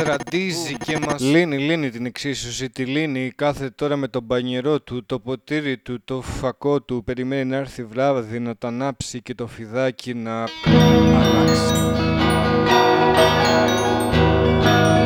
ραντίζει και μας λύνει την εξίσωση, τη λύνει. Κάθεται τώρα με τον μπανιερό του, το ποτήρι του, το φακό του. Περιμένει να έρθει βράδυ να τα ανάψει και το φιδάκι να αλλάξει.